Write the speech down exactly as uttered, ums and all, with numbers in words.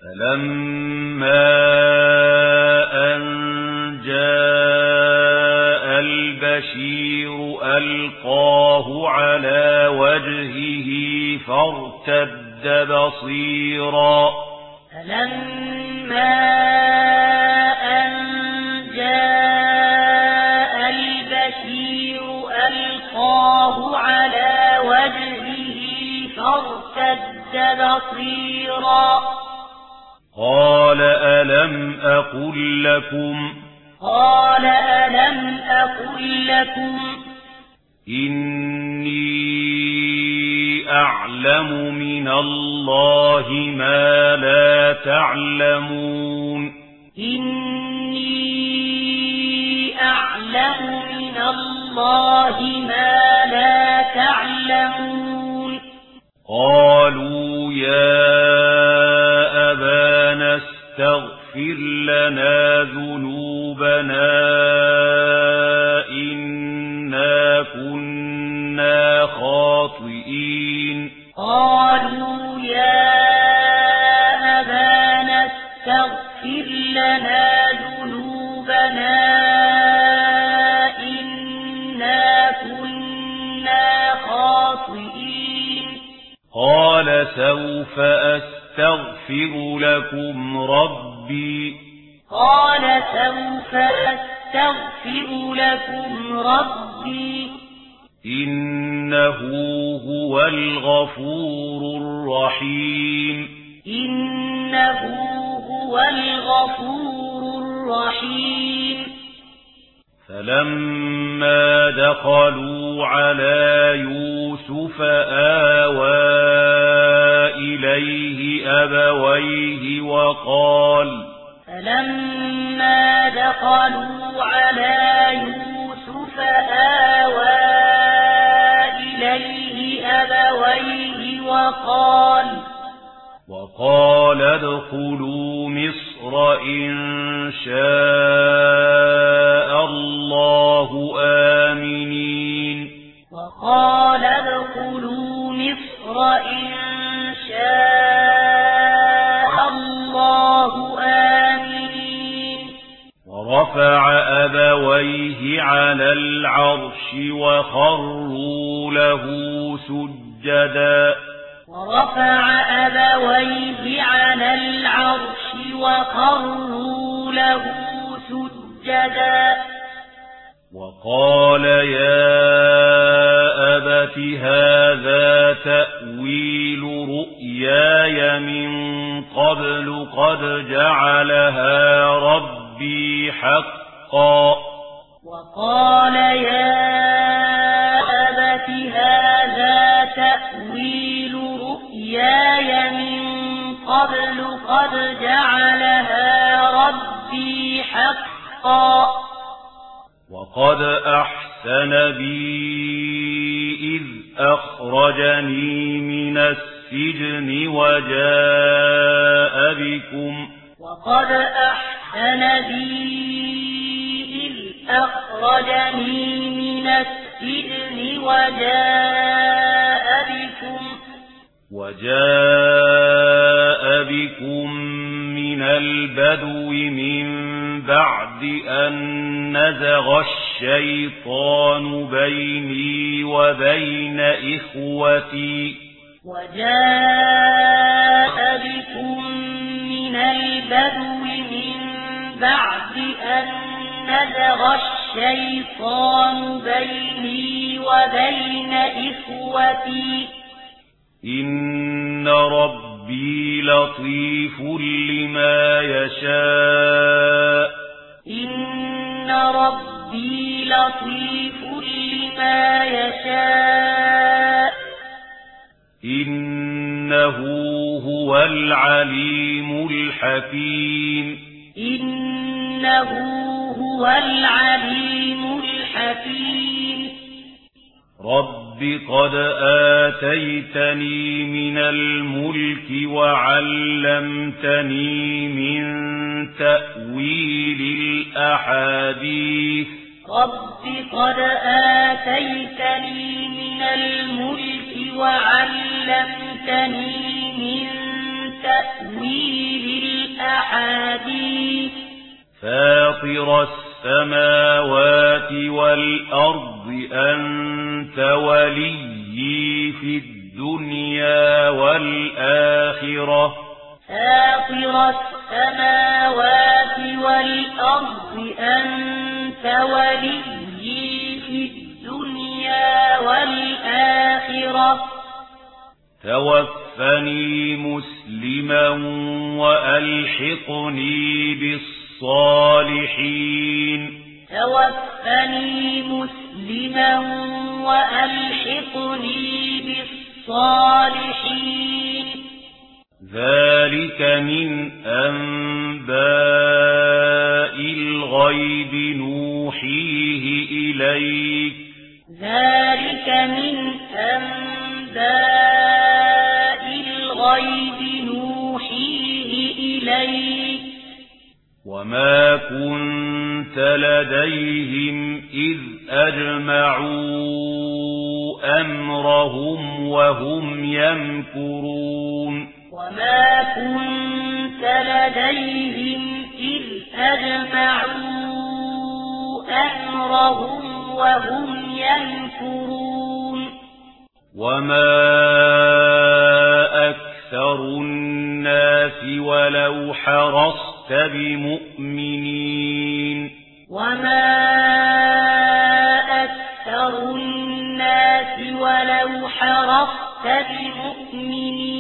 فلما أن جاء البشير ألقاه على وجهه فارتد بصيرا فلما أن جاء البشير ألقاه على وجهه فارتد بصيرا قال ألم أقل لكم قال ألم أقل لكم إني أعلم من الله ما لا تعلمون إني أعلم من الله ما لا تعلمون قالوا يا أبانا استغفر لنا ذنوبنا إنا كنا خاطئين قالوا يا أبانا استغفر لنا ذنوبنا إنا كنا خاطئين قال سوف أستغفر لكم ربي قال سوف أستغفر لكم ربي إنه هو الغفور الرحيم إنه هو الغفور الرحيم فلما دخلوا على يوسف آوى إليه أبويه وقال فلما دخلوا على يوسف آوى إليه أبويه وقال وقال ادخلوا مصر إن شاء الله آمنين وقال ادخلوا مصر إن شاء الله آمنين ورفع أبويه على العرش وخروا له سجدا ورفع أبويه على العرش وخروا له سجدا وقال يا أبت هذا تأويل رؤياي من قبل قد جعلها ربي حقا وقال يا أبت هذا تأويل رؤياي من قبل قد جعلها ربي حقا وقد أحسن بي إذ أخرجني من السجن وجاء بكم وقد أحسن بي إذ أخرجني من السجن وجاء بكم وجاء بكم من البدو من بعد أن نزغ الشيطان بيني وبين إخوتي وجاء بكم من البدو من بعد أن نزغ الشيطان بيني وبين إخوتي إن ربي لطيف لما يشاء إن ربي لطيف لما يشاء إنه هو العليم الحكيم إنه هو العليم الحكيم رب قد آتيتني من الملك وعلمتني من تأويل الأحاديث رب قد آتيتني من الملك وعلمتني من تأويل فاطر السماوات والأرض أنت وليي في الدنيا والآخرة فاطر السماوات والأرض أنت وليي في الدنيا والآخرة توفني مسلما وألحقني بالصالحين توفني مسلما وألحقني بالصالحين ذلك من أنباء الغيب نوحيه إليك ذلك من أنباء الغيب نوحيه إليك وما كنت لديهم إذ أجمعوا أمرهم وهم يمكرون وما كنت لديهم إذ أجمعوا أمرهم وهم يمكرون وما أكثر الناس ولو حرصت بمؤمنين وما أكثر الناس ولو حرصت بمؤمنين